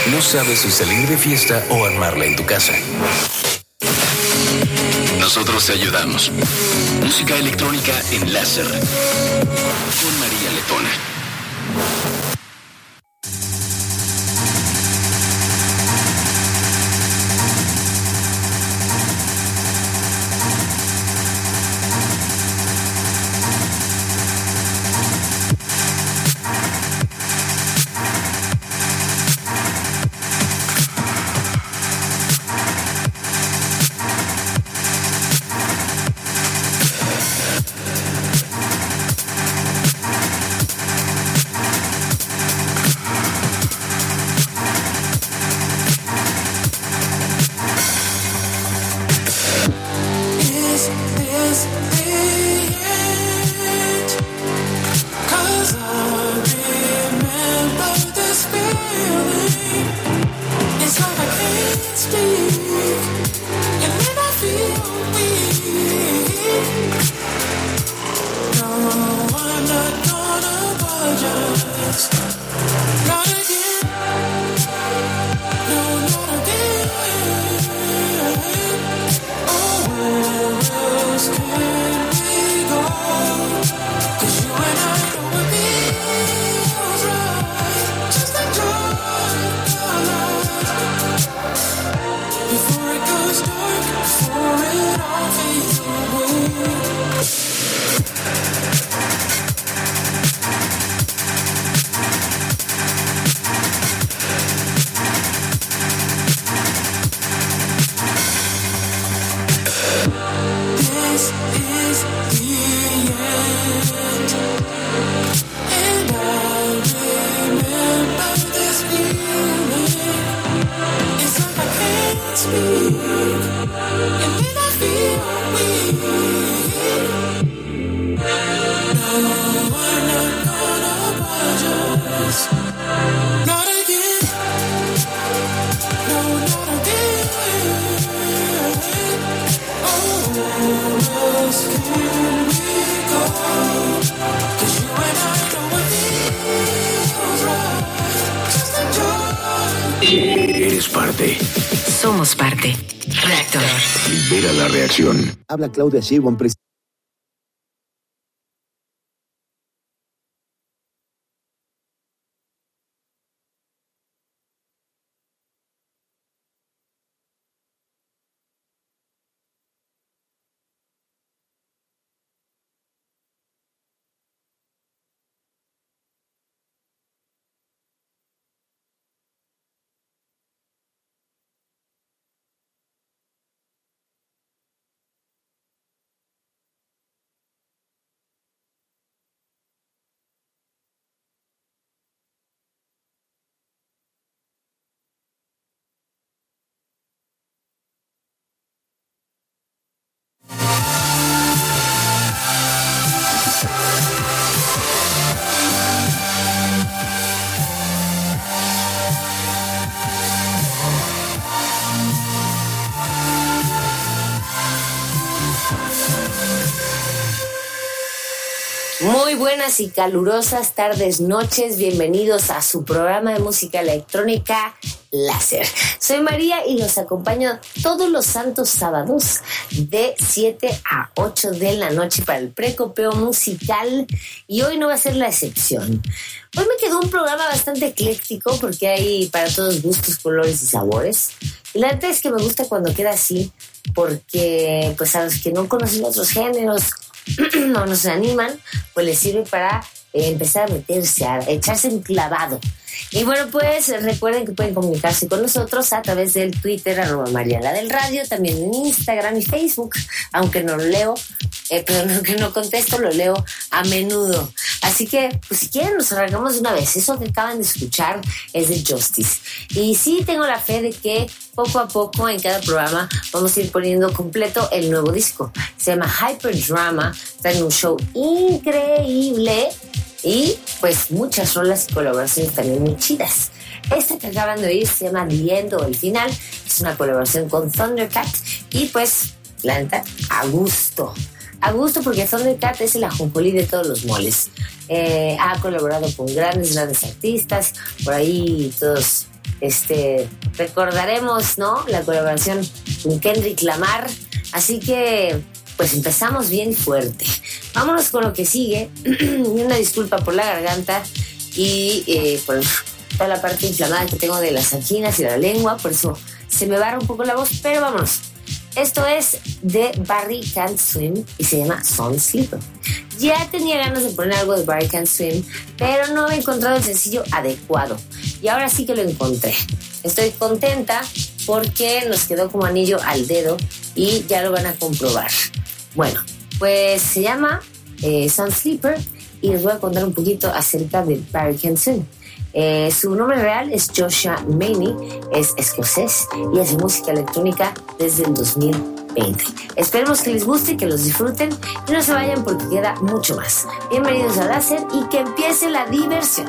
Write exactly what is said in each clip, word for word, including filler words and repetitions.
¿No sabes si salir de fiesta o armarla en tu casa? Nosotros te ayudamos. Música electrónica en láser. Con María Letona. Eres parte. Somos parte. Reactor. Libera la reacción. Habla Claudia Sheinbaum, presidenta. Muy buenas y calurosas tardes, noches. Bienvenidos a su programa de música electrónica Láser. Soy María y los acompaño todos los santos sábados de siete a ocho de la noche para el precopeo musical, y hoy no va a ser la excepción. Hoy me quedó un programa bastante ecléctico porque hay para todos gustos, colores y sabores. Y la verdad es que me gusta cuando queda así, porque pues a los que no conocen otros géneros o no se animan, pues les sirve para eh, empezar a meterse, a echarse un clavado. Y bueno, pues recuerden que pueden comunicarse con nosotros a través del Twitter, arroba Mariala del Radio, también en Instagram y Facebook, aunque no lo leo, eh, pero aunque no contesto, lo leo a menudo. Así que, pues si quieren, nos arrancamos de una vez. Eso que acaban de escuchar es de Justice. Y sí tengo la fe de que poco a poco en cada programa vamos a ir poniendo completo el nuevo disco. Se llama Hyperdrama, está en un show increíble y pues muchas rolas y colaboraciones también muy chidas. Esta que acaban de oír se llama The End o El Final, es una colaboración con Thundercat y pues la neta, a gusto. A gusto porque Thundercat es el ajonjolí de todos los moles. Eh, ha colaborado con grandes, grandes artistas, por ahí todos este, recordaremos, ¿no?, la colaboración con Kendrick Lamar. Así que, pues empezamos bien fuerte. Vámonos con lo que sigue. Una disculpa por la garganta y eh, por toda la parte inflamada que tengo de las anginas y la lengua, por eso se me barra un poco la voz, pero vámonos. Esto es de Barry Can't Swim y se llama Sun Sleeper. Ya tenía ganas de poner algo de Barry Can't Swim, pero no he encontrado el sencillo adecuado. Y ahora sí que lo encontré. Estoy contenta porque nos quedó como anillo al dedo y ya lo van a comprobar. Bueno, pues se llama eh, Sun Sleeper y les voy a contar un poquito acerca de Barry Can't Swim. Eh, su nombre real es Joshua Maney, es escocés y hace música electrónica desde el dos mil veinte. Esperemos que les guste, que los disfruten y no se vayan porque queda mucho más. Bienvenidos a Láser y que empiece la diversión.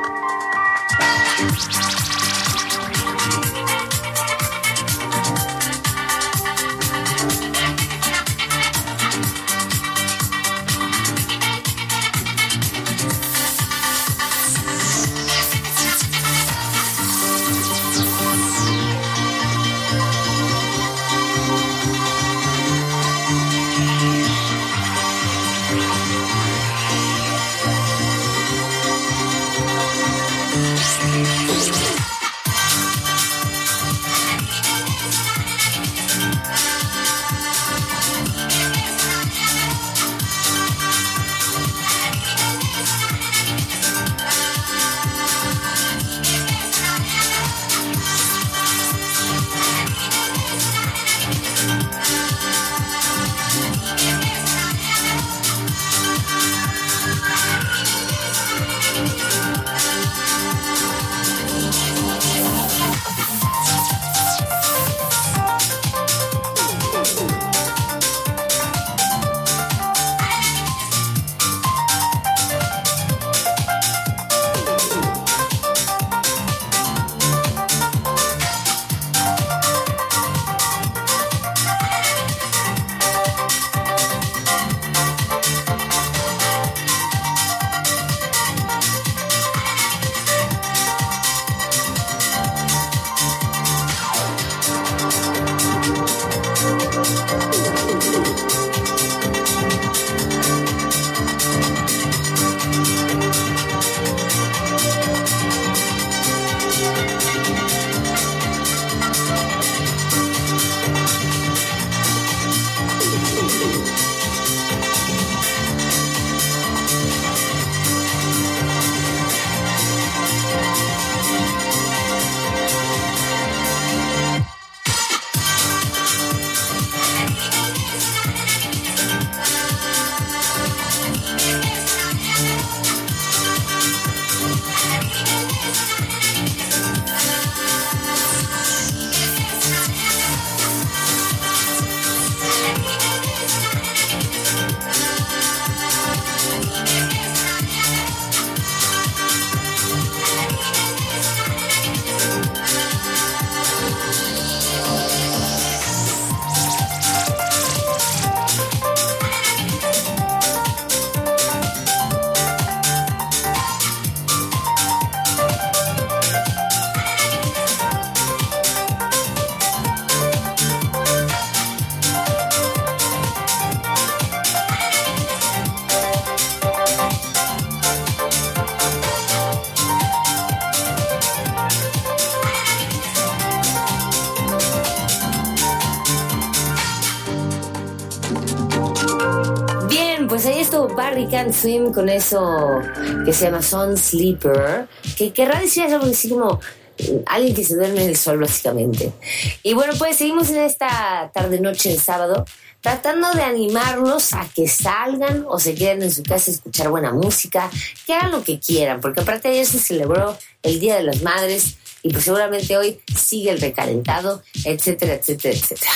Pues ahí estuvo Barry Can't Swim con eso que se llama Sun Sleeper, que querrá decir algo así como alguien que se duerme en el sol, básicamente. Y bueno, pues seguimos en esta tarde-noche de sábado, tratando de animarlos a que salgan o se queden en su casa a escuchar buena música, que hagan lo que quieran, porque aparte ayer se celebró el Día de las Madres y pues seguramente hoy sigue el recalentado, etcétera, etcétera, etcétera.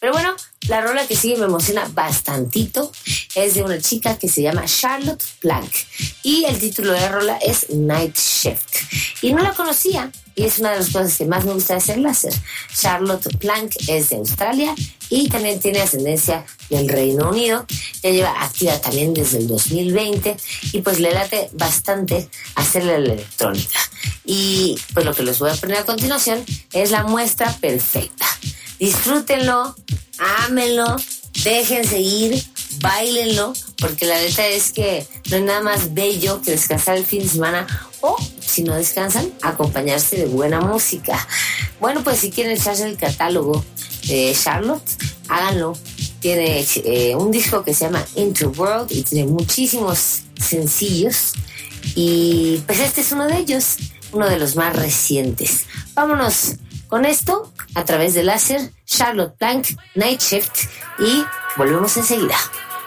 Pero bueno, la rola que sigue me emociona bastantito. Es de una chica que se llama Charlotte Plank. Y el título de la rola es Night Shift. Y no la conocía. Y es una de las cosas que más me gusta de hacer láser. Charlotte Plank es de Australia y también tiene ascendencia del Reino Unido. Ya lleva activa también desde el dos mil veinte y pues le late bastante hacerle la electrónica. Y pues lo que les voy a poner a continuación es la muestra perfecta. Disfrútenlo, ámenlo, déjense ir, báilenlo, porque la neta es que no hay nada más bello que descansar el fin de semana o, si no descansan, acompañarse de buena música. Bueno, pues si quieren echarse el catálogo de Charlotte, háganlo. Tiene eh, un disco que se llama Into World y tiene muchísimos sencillos. Y pues este es uno de ellos, uno de los más recientes. Vámonos con esto a través de láser, Charlotte Plank, Night Shift, y volvemos enseguida.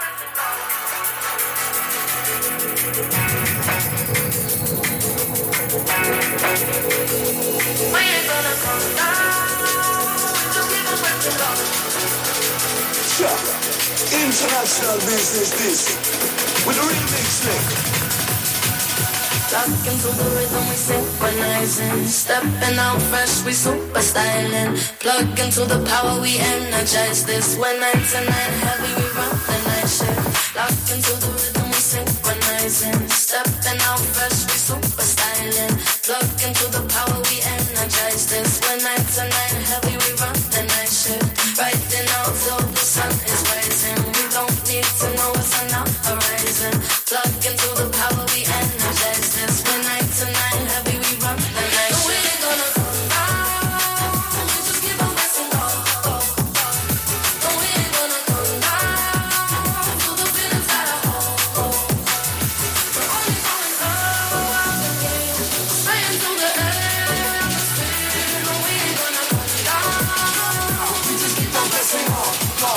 International business this with a remix link. Lock into the rhythm, we synchronizing. Stepping out fresh, we super styling. Plug into the power, we energize this. When nine to nine heavy, we run the night shift. Lock into the rhythm, we synchronizing. Stepping out fresh, we super styling. Plug into the power, we energize this. When nine to nine heavy, we run the night shift. Riding out till the sun is rising. We don't need to know what's on our horizon. Plug into the power, we energize this. When nine to nine heavy, we run the night shift. No, we ain't gonna come down. We just keep on pressing on. No, we ain't gonna come down till the feelings that I hold. We're only going up again, spraying through the atmosphere. No, we ain't gonna come down. We just keep on pressing on.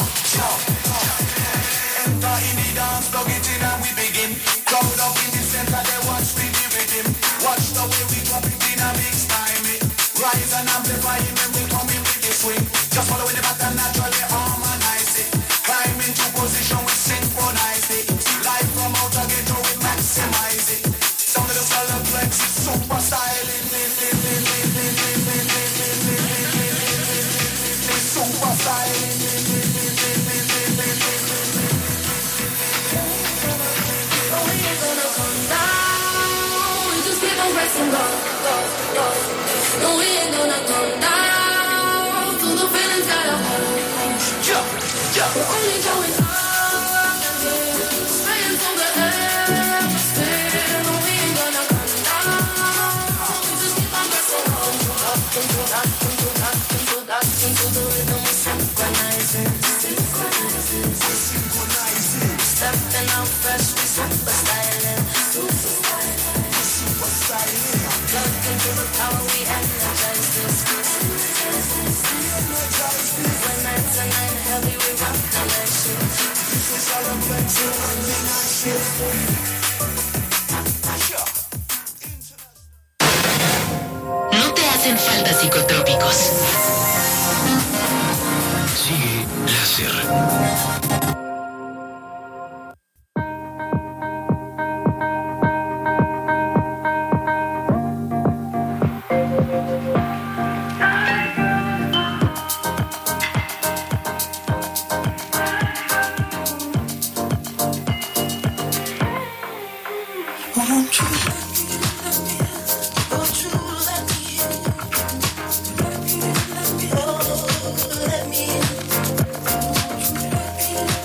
Enter in the dance, plug it in and we begin. Crowd up in the center, they watch me the rhythm. Watch the way we drop it in a mix time. It rise and amplify it when we come in with the swing. Just follow the pattern, naturally harmonize it. Climb into position, we synchronize it. Life from outer ghetto, we maximize it. Sound of the solid flex, it's super styling. Super styling. Pressing go, go, go. No, we ain't gonna come down to the feelings that I hold. Yeah, yeah. We're only going up again, spraying through the atmosphere. No, we ain't gonna come down. We just keep on pressing on. Up into, up into, up into, up into the rhythm we're synchronizing. Synchronizing, synchronizing. Stepping out fresh, we super styling. Super styling. Plug into the power, we energize this. When nine to nine heavy, we rock the night shift. This is all I'm going to run the night shift. No te hacen falta psicotrópicos. Sigue láser. Let me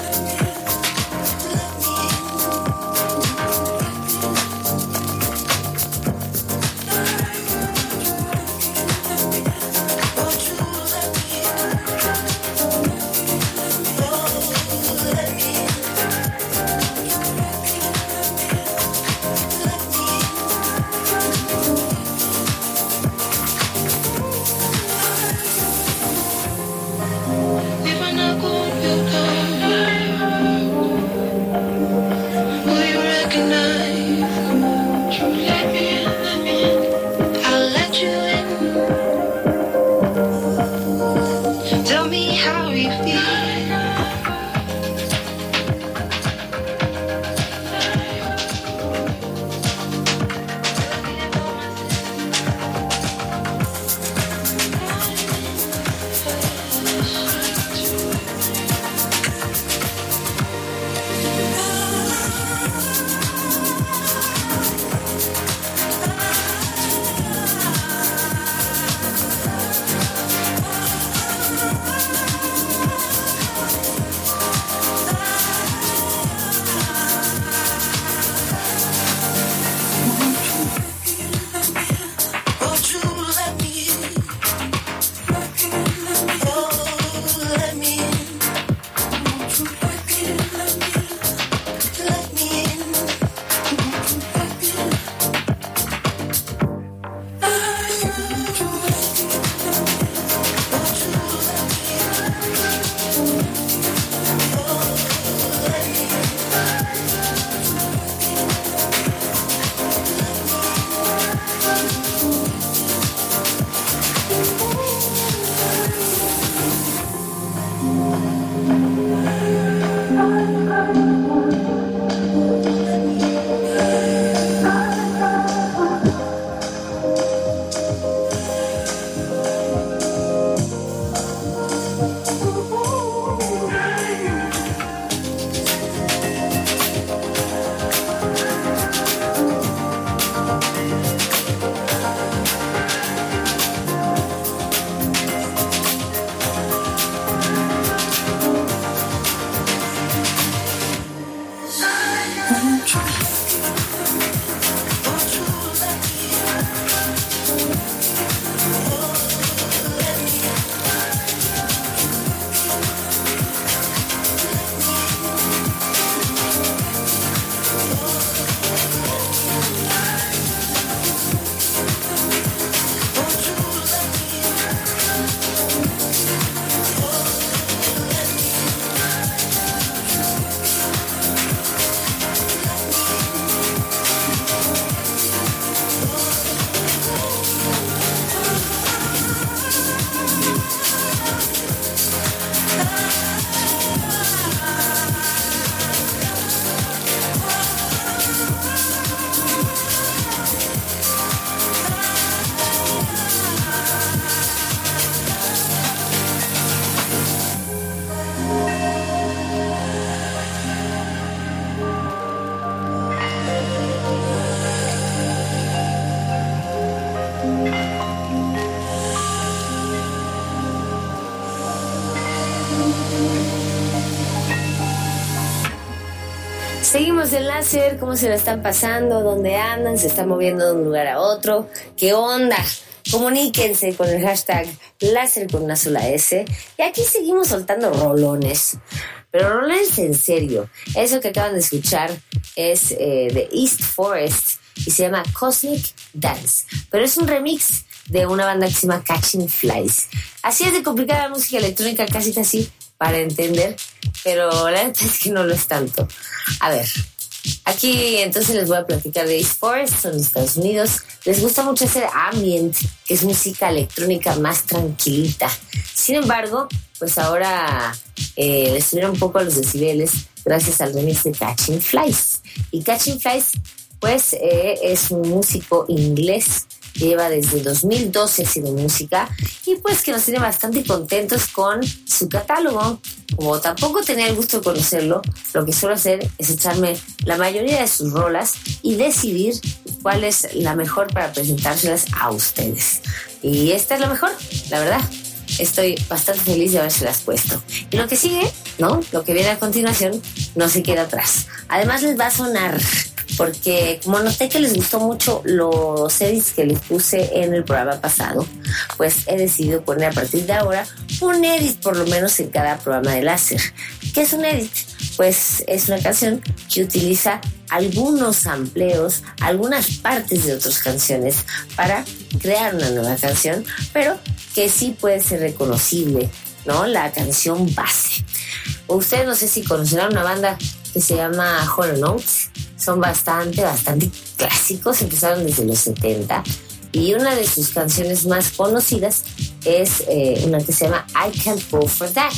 Seguimos en Láser, ¿cómo se la están pasando? ¿Dónde andan? ¿Se están moviendo de un lugar a otro? ¿Qué onda? Comuníquense con el hashtag Láser con una sola S. Y aquí seguimos soltando rolones. Pero rolones en serio. Eso que acaban de escuchar es eh, de East Forest y se llama Cosmic Dance. Pero es un remix de una banda que se llama Catching Flies. Así es de complicada la música electrónica, casi casi para entender, pero la verdad es que no lo es tanto. A ver, aquí entonces les voy a platicar de East Forest, son de Estados Unidos. Les gusta mucho hacer ambient, que es música electrónica más tranquilita. Sin embargo, pues ahora eh, les subieron un poco a los decibeles gracias al remix de Catching Flies. Y Catching Flies, pues eh, es un músico inglés que lleva desde dos mil doce haciendo música y pues que nos tiene bastante contentos con su catálogo. Como tampoco tenía el gusto de conocerlo, lo que suelo hacer es echarme la mayoría de sus rolas y decidir cuál es la mejor para presentárselas a ustedes. Y esta es la mejor, la verdad. Estoy bastante feliz de habérselas puesto. Y lo que sigue, ¿no? Lo que viene a continuación no se queda atrás. Además les va a sonar, porque como noté que les gustó mucho los edits que les puse en el programa pasado, pues he decidido poner a partir de ahora un edit por lo menos en cada programa de Láser. ¿Qué es un edit? Pues es una canción que utiliza algunos sampleos, algunas partes de otras canciones para crear una nueva canción, pero que sí puede ser reconocible, ¿no? La canción base. Ustedes no sé si conocerán una banda que se llama Hollow Notes. Son bastante, bastante clásicos, empezaron desde los setenta y una de sus canciones más conocidas es eh, una que se llama I Can't Go For That.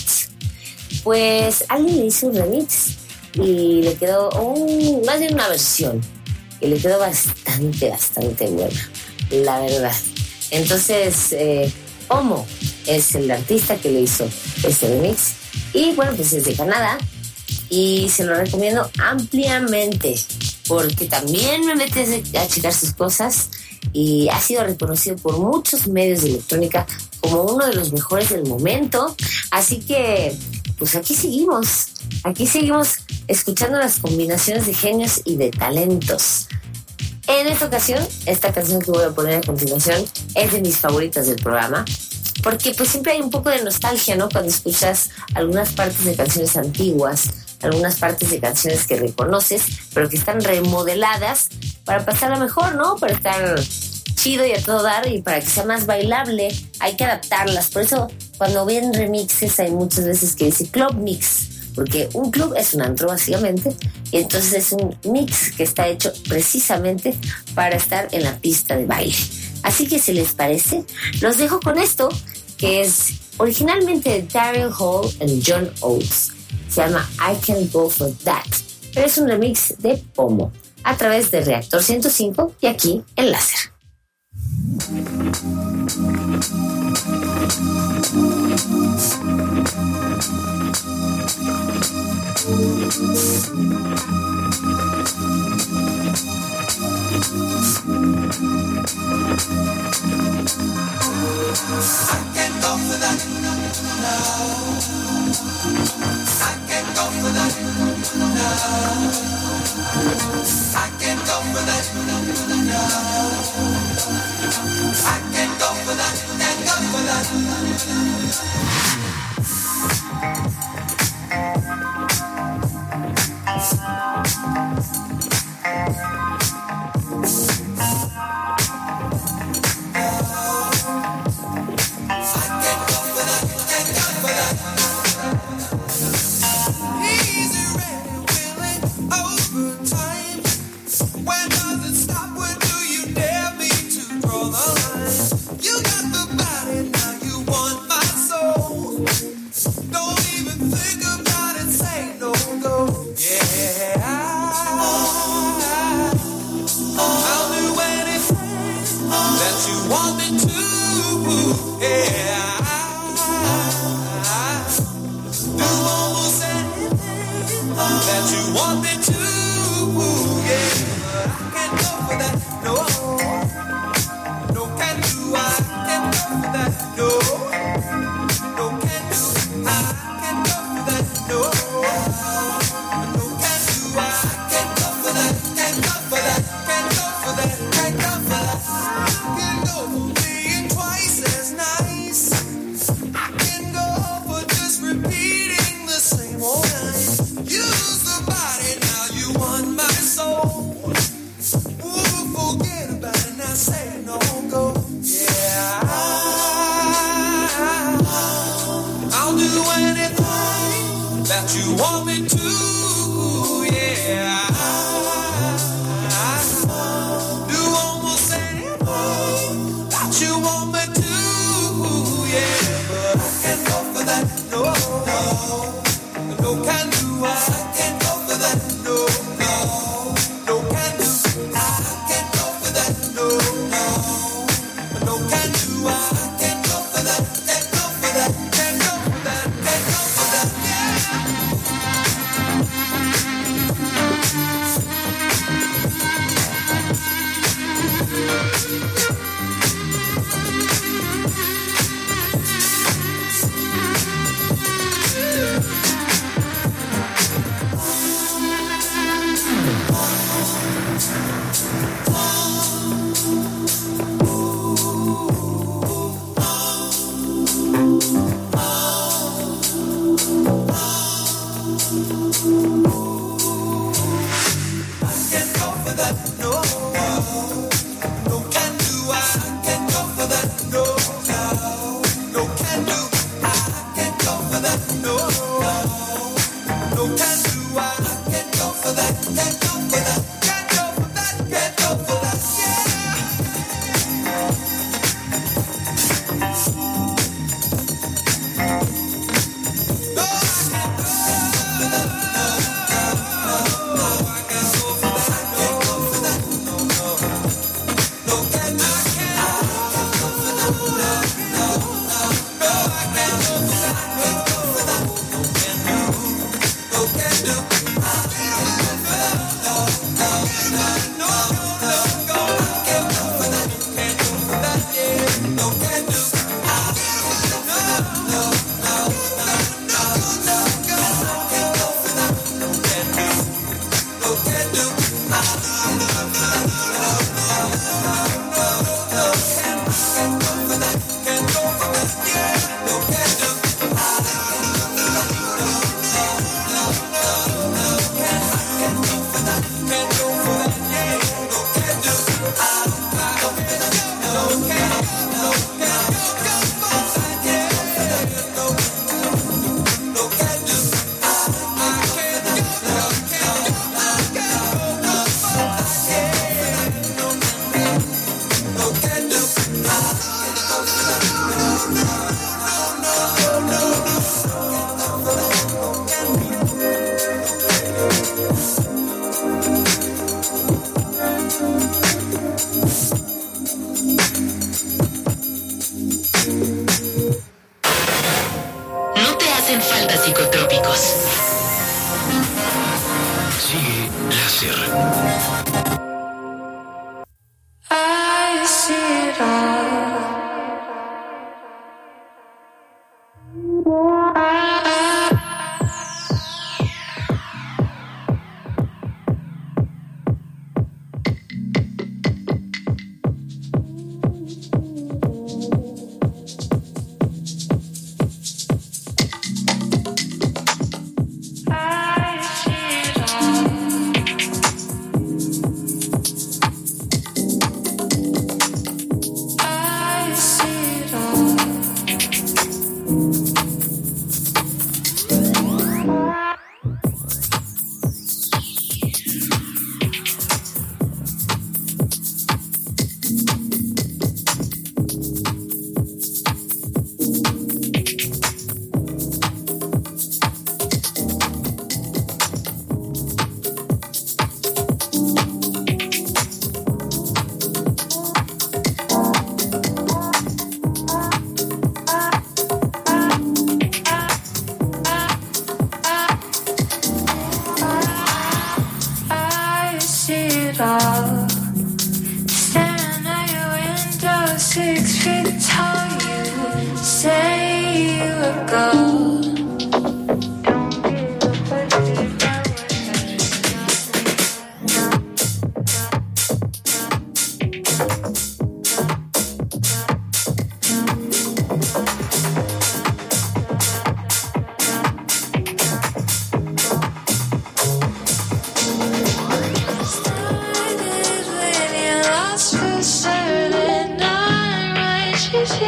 Pues alguien le hizo un remix y le quedó, un, más bien una versión, y le quedó bastante, bastante buena, la verdad. Entonces, eh, Omo es el artista que le hizo este remix y bueno, pues es de Canadá. Y se lo recomiendo ampliamente porque también me metí a checar sus cosas y ha sido reconocido por muchos medios de electrónica como uno de los mejores del momento. Así que, pues aquí seguimos, aquí seguimos escuchando las combinaciones de genios y de talentos. En esta ocasión, esta canción que voy a poner a continuación es de mis favoritas del programa. Porque pues siempre hay un poco de nostalgia, ¿no? Cuando escuchas algunas partes de canciones antiguas, algunas partes de canciones que reconoces, pero que están remodeladas para pasarla mejor, ¿no? Para estar chido y a todo dar y para que sea más bailable. Hay que adaptarlas. Por eso cuando ven remixes hay muchas veces que dice club mix, porque un club es un antro básicamente, y entonces es un mix que está hecho precisamente para estar en la pista de baile. Así que si les parece, los dejo con esto, que es originalmente de Daryl Hall y John Oates. Se llama I Can't Go For That, pero es un remix de Pomo a través de Reactor ciento cinco y aquí en Láser. I can't go for that, no. I can't go for that, no. I can't go for that, no. I can't go for that, can't go for that. I you want me to, yeah. I do almost anything that you want me to, yeah. But I can't go for that, no, no. No can do, I can't go for that, no, no. No can do, I can't go for that, no, no. No can do, I can't go for that, can't go for that, can't go for that, can't go for that, yeah.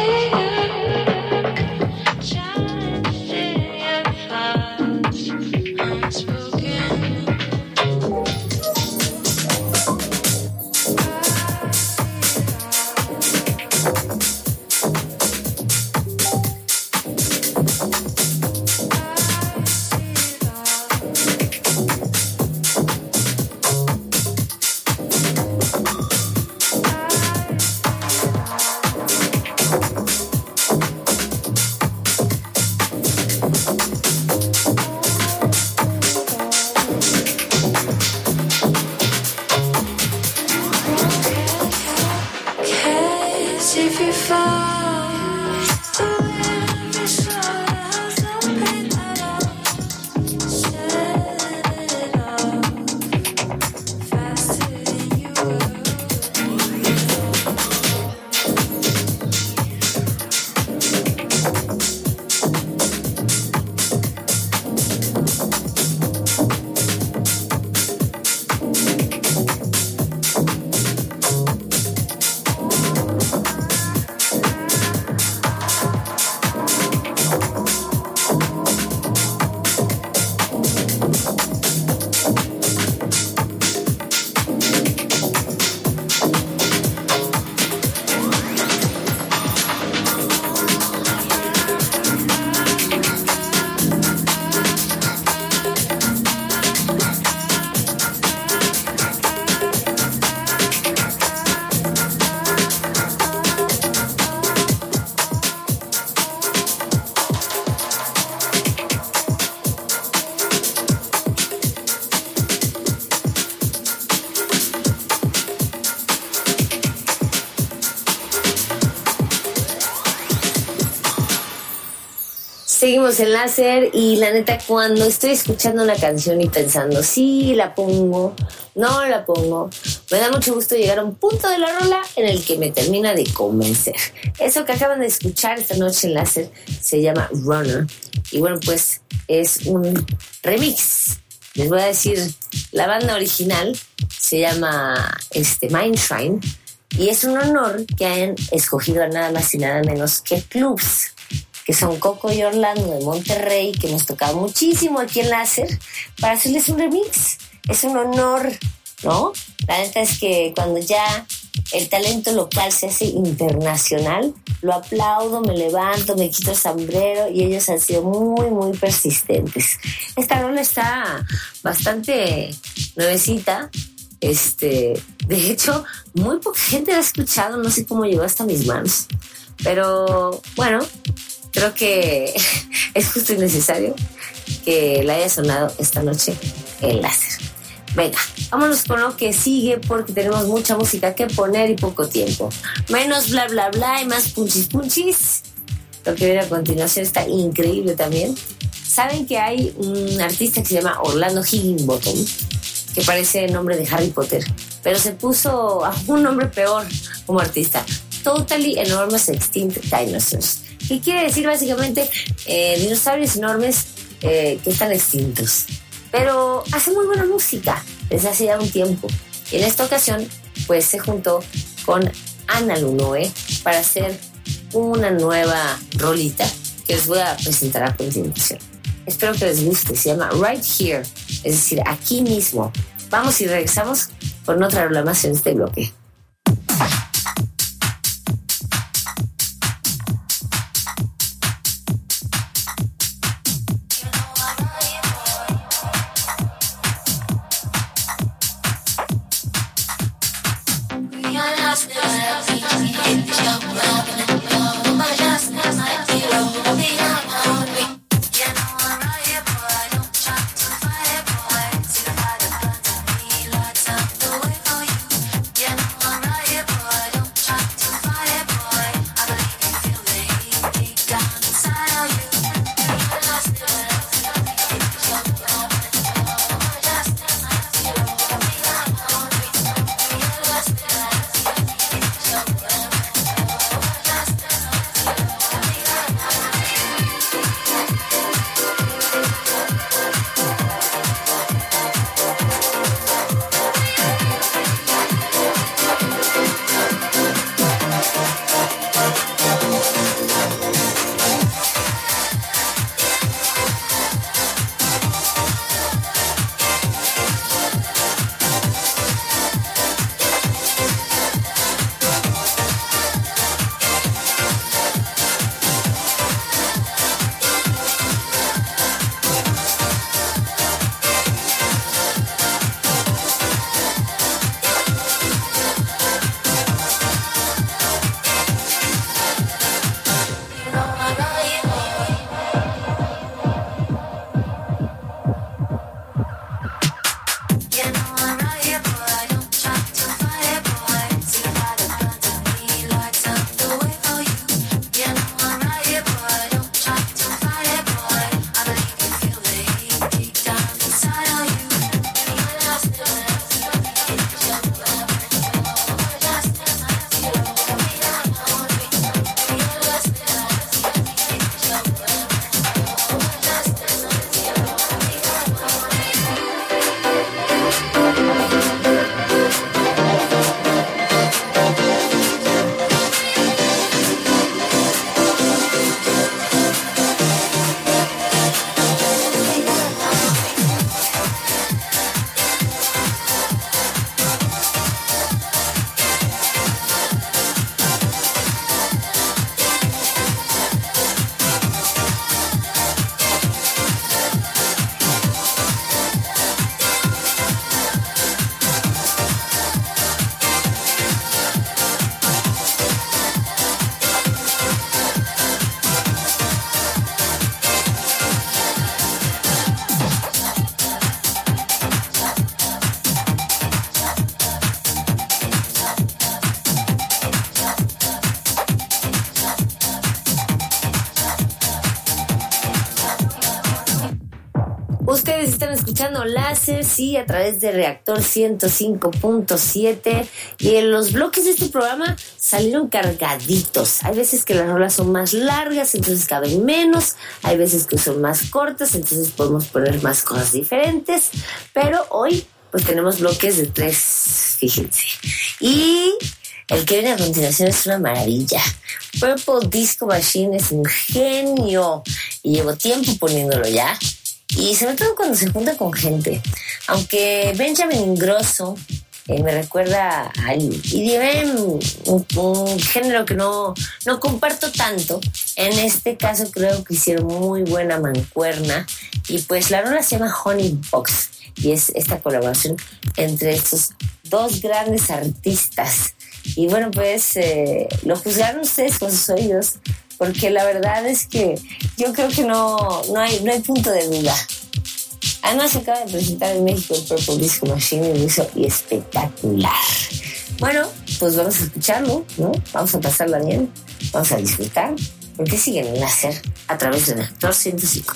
Challenge in your thoughts. Seguimos en láser y la neta cuando estoy escuchando una canción y pensando sí la pongo, no la pongo, me da mucho gusto llegar a un punto de la rola en el que me termina de convencer. Eso que acaban de escuchar esta noche en láser se llama Runner y bueno pues es un remix. Les voy a decir, la banda original se llama este, Mindshine y es un honor que hayan escogido a nada más y nada menos que Clubs, que son Coco y Orlando de Monterrey, que hemos tocado muchísimo aquí en Láser, para hacerles un remix. Es un honor, ¿no? La neta es que cuando ya el talento local se hace internacional, lo aplaudo, me levanto, me quito el sombrero y ellos han sido muy, muy persistentes. Esta rola está bastante nuevecita. Este, de hecho, muy poca gente la ha escuchado, no sé cómo llegó hasta mis manos. Pero, bueno, creo que es justo y necesario que la haya sonado esta noche en Láser. Venga, vámonos con lo que sigue porque tenemos mucha música que poner y poco tiempo. Menos bla bla bla y más punchis punchis. Lo que viene a continuación está increíble también. Saben que hay un artista que se llama Orlando Higginbottom, que parece el nombre de Harry Potter, pero se puso a un nombre peor como artista. Totally Enormous Extinct Dinosaurs. ¿Qué quiere decir básicamente? Eh, dinosaurios enormes eh, que están extintos. Pero hace muy buena música desde hace ya un tiempo. Y en esta ocasión, pues se juntó con Ana Lunoe para hacer una nueva rolita que les voy a presentar a continuación. Espero que les guste. Se llama Right Here, es decir, aquí mismo. Vamos y regresamos con otra rola más en este bloque. Ustedes están escuchando Láser, sí, a través de Reactor ciento cinco punto siete, y en los bloques de este programa salieron cargaditos. Hay veces que las rolas son más largas, entonces caben menos. Hay veces que son más cortas, entonces podemos poner más cosas diferentes. Pero hoy, pues tenemos bloques de tres, fíjense. Y el que viene a continuación es una maravilla. Purple Disco Machine es un genio y llevo tiempo poniéndolo ya. Y sobre todo cuando se junta con gente. Aunque Benjamin Ingrosso eh, me recuerda al E D M, un, un género que no, no comparto tanto. En este caso creo que hicieron muy buena mancuerna. Y pues la rola se llama Honey Box. Y es esta colaboración entre estos dos grandes artistas. Y bueno, pues eh, lo juzgaron ustedes con sus oídos, porque la verdad es que yo creo que no, no, hay, no hay punto de duda. Además se acaba de presentar en México el Purple Disco Machine y lo hizo espectacular. Bueno, pues vamos a escucharlo, ¿no? Vamos a pasarla bien, vamos a disfrutar, porque siguen en Láser a través del Reactor ciento cinco.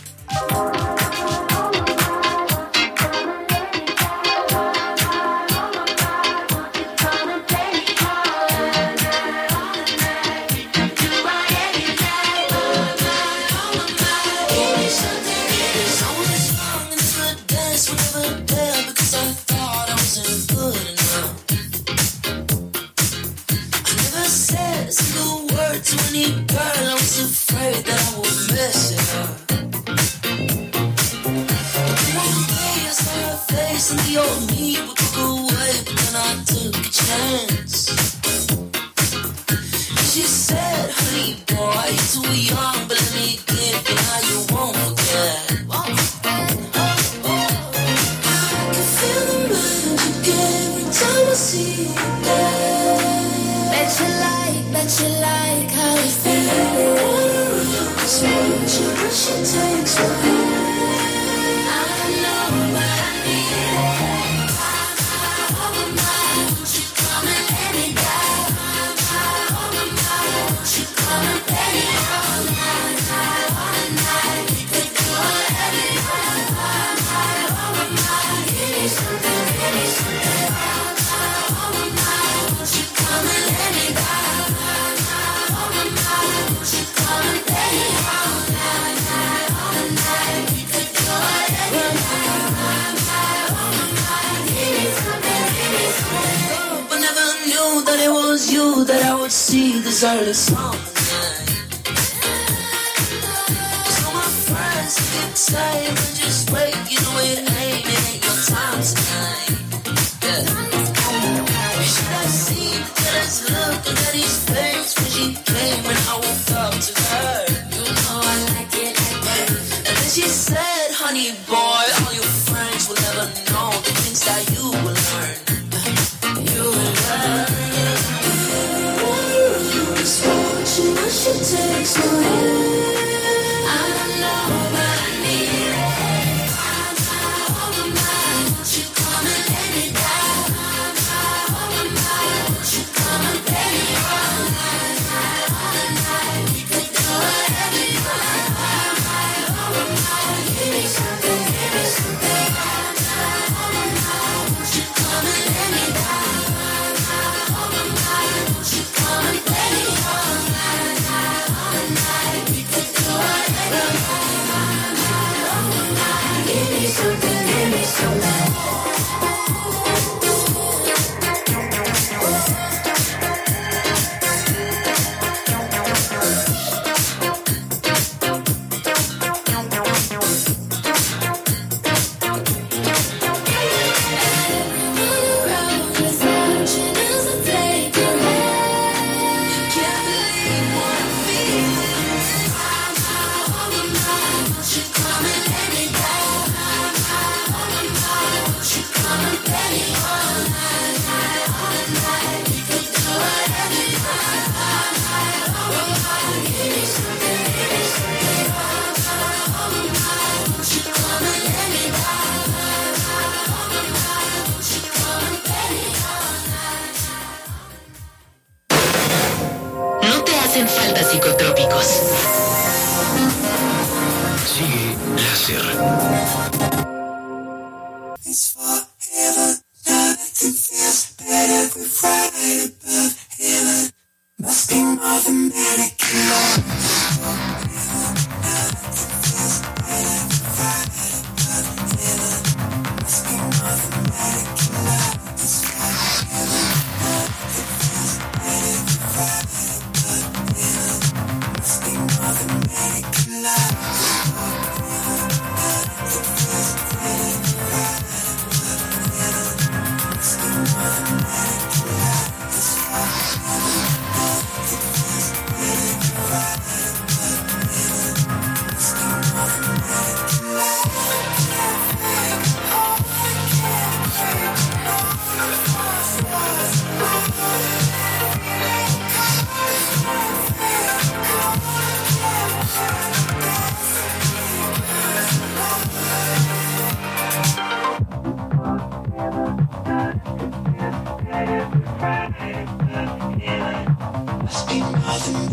That I would see this early song. So my friends keep saying, just wait, you know it ain't, it ain't your time tonight. Yeah. You should have seen the jealous look on Eddie's face when she came and I woke up to her. You know I like it like that. And then she said, honey boy, all your friends will never know the things that you will learn. You will learn. She takes my hand. I don't know, but I need it. Oh my, won't you come and lay me down? Oh my, won't you come and lay me all night, all night? We could do whatever you want. Oh my, give me something, give me something. Oh my, won't you come and lay me down? Oh my, won't you come and lay me all night? hacen falta psicotrópicos. Sigue Láser.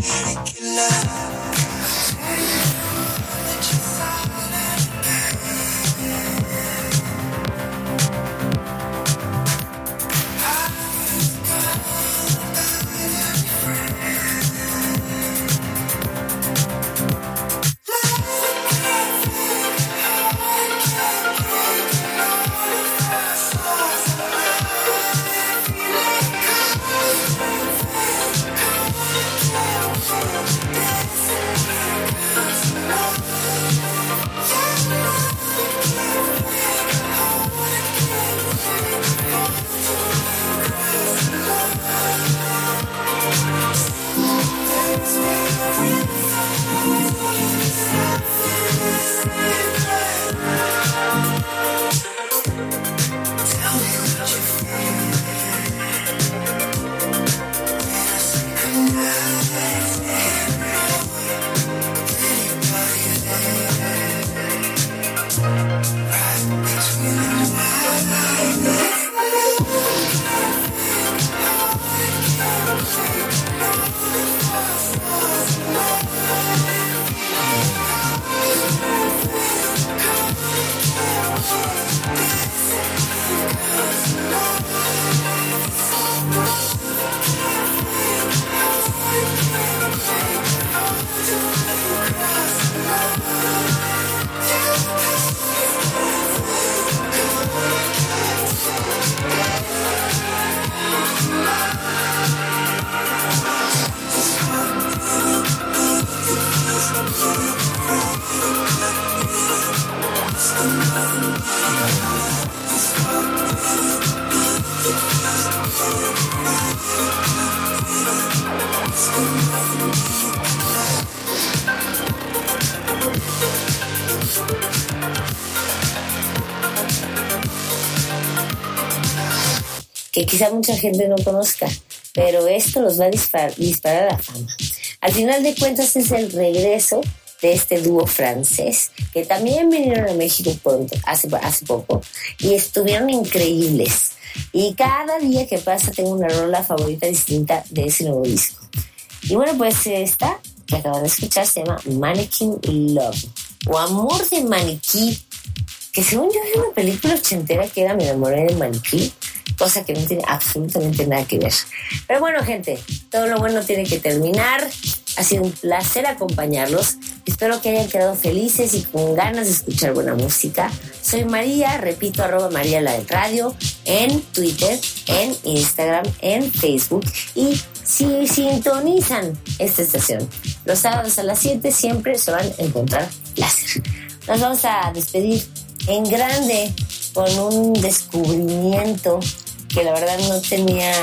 Que quizá mucha gente no conozca, pero esto los va a disparar, disparar a la fama. Al final de cuentas es el regreso de este dúo francés, que también vinieron a México pronto, hace, hace poco, y estuvieron increíbles. Y cada día que pasa tengo una rola favorita distinta de ese nuevo disco. Y bueno, pues esta que acaban de escuchar se llama Mannequin Love, o Amor de Maniquí, que según yo vi una película ochentera que era Me enamoré de maniquí, cosa que no tiene absolutamente nada que ver. Pero bueno, gente, todo lo bueno tiene que terminar. Ha sido un placer acompañarlos. Espero que hayan quedado felices y con ganas de escuchar buena música. Soy María, repito, arroba María la del Radio, en Twitter, en Instagram, en Facebook. Y si sintonizan esta estación los sábados a las siete, siempre se van a encontrar láser. Nos vamos a despedir en grande con un descubrimiento que la verdad no tenía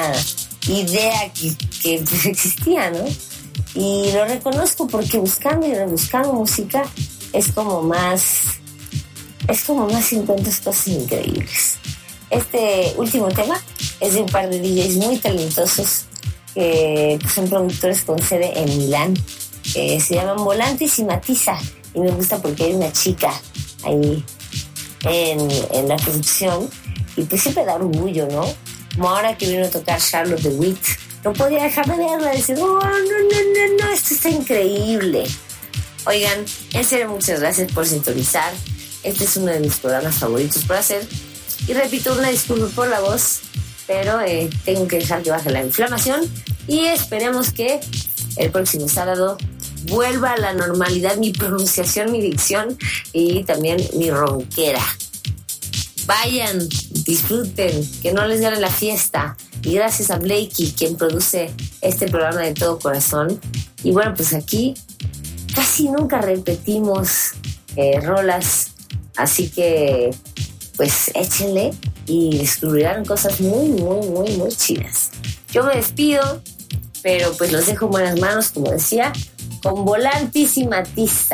idea que, que existía, ¿no? Y lo reconozco porque buscando y rebuscando música es como más, es como más encuentras cosas increíbles. Este último tema es de un par de D Js muy talentosos que son productores con sede en Milán, que se llaman Volantis y Matisa, y me gusta porque hay una chica ahí en, en la producción, y pues siempre da orgullo, ¿no? Como ahora que vino a tocar Charlotte de Witt, no podía dejar de verla y decir, oh, no, no, no, no, esto está increíble. Oigan, en serio, muchas gracias por sintonizar. Este es uno de mis programas favoritos por hacer. Y repito, una disculpa por la voz, pero eh, tengo que dejar que baje la inflamación y esperemos que el próximo sábado vuelva a la normalidad mi pronunciación, mi dicción y también mi ronquera. Vayan, disfruten, que no les gane la fiesta. Y gracias a Blakey, quien produce este programa de todo corazón. Y bueno, pues aquí casi nunca repetimos eh, rolas, así que pues échenle y descubrirán cosas muy, muy, muy, muy chidas. Yo me despido, pero pues los dejo en buenas manos, como decía, con Volantis y Matisa.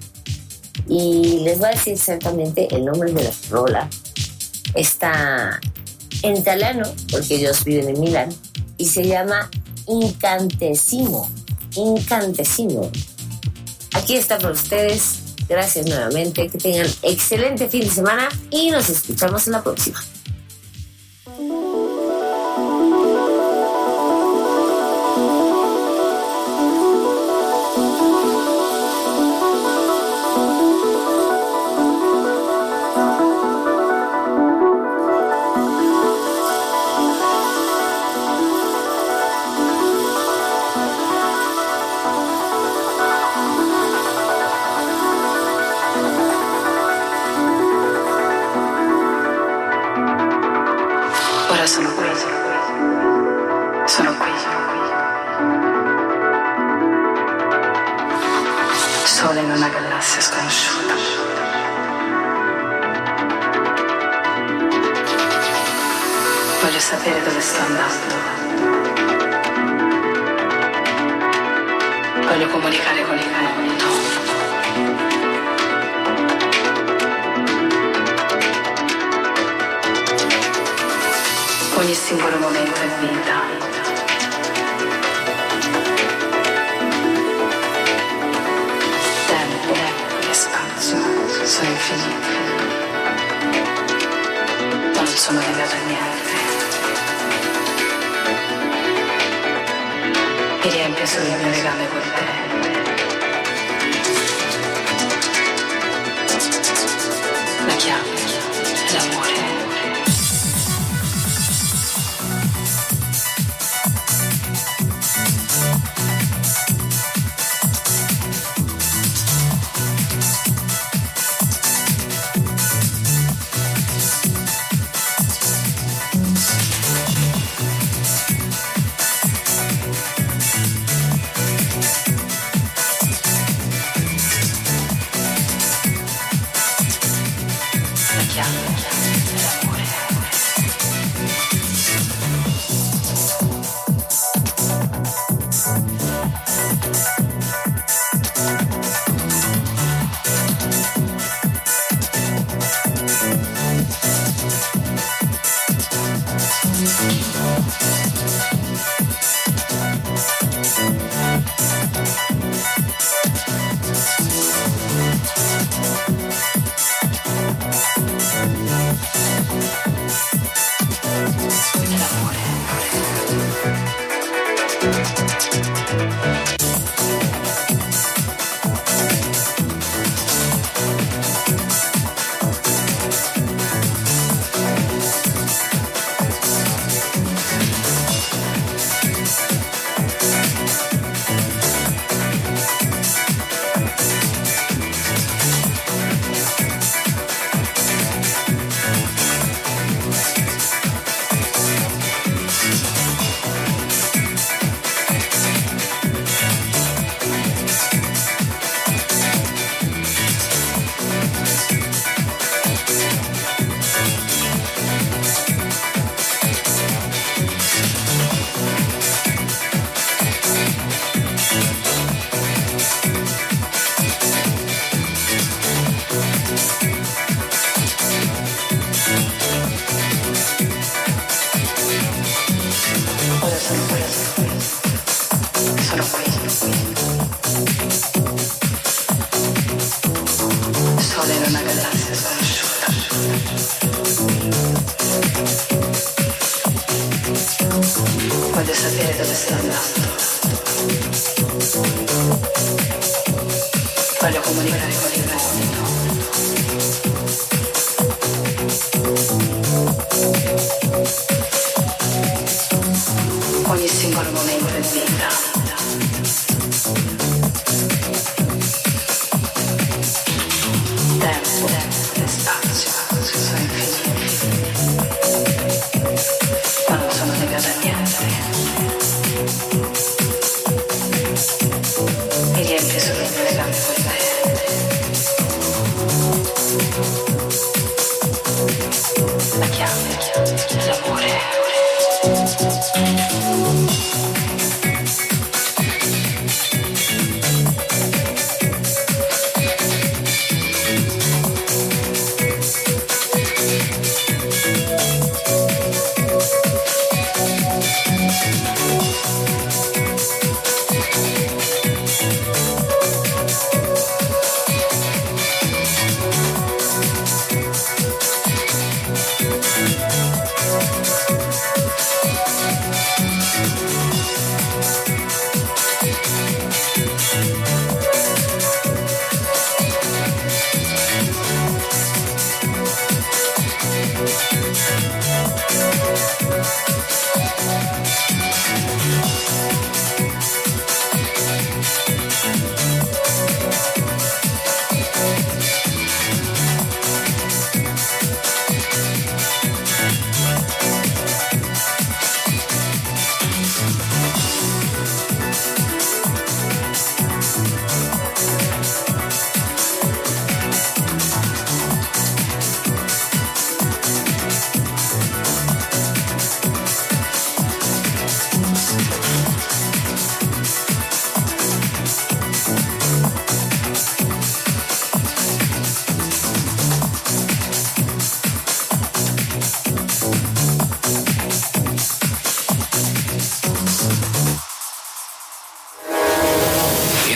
Y les voy a decir exactamente el nombre de la rola. Está en italiano, porque ellos viven en Milán, y se llama Incantesimo. Incantesimo. Aquí está para ustedes. Gracias nuevamente. Que tengan excelente fin de semana y nos escuchamos en la próxima.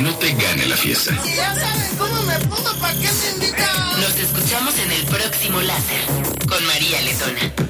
no te gane la fiesta. Si ya saben cómo me pongo, ¿para qué me invitan? Nos escuchamos en el próximo Láser con María Letona.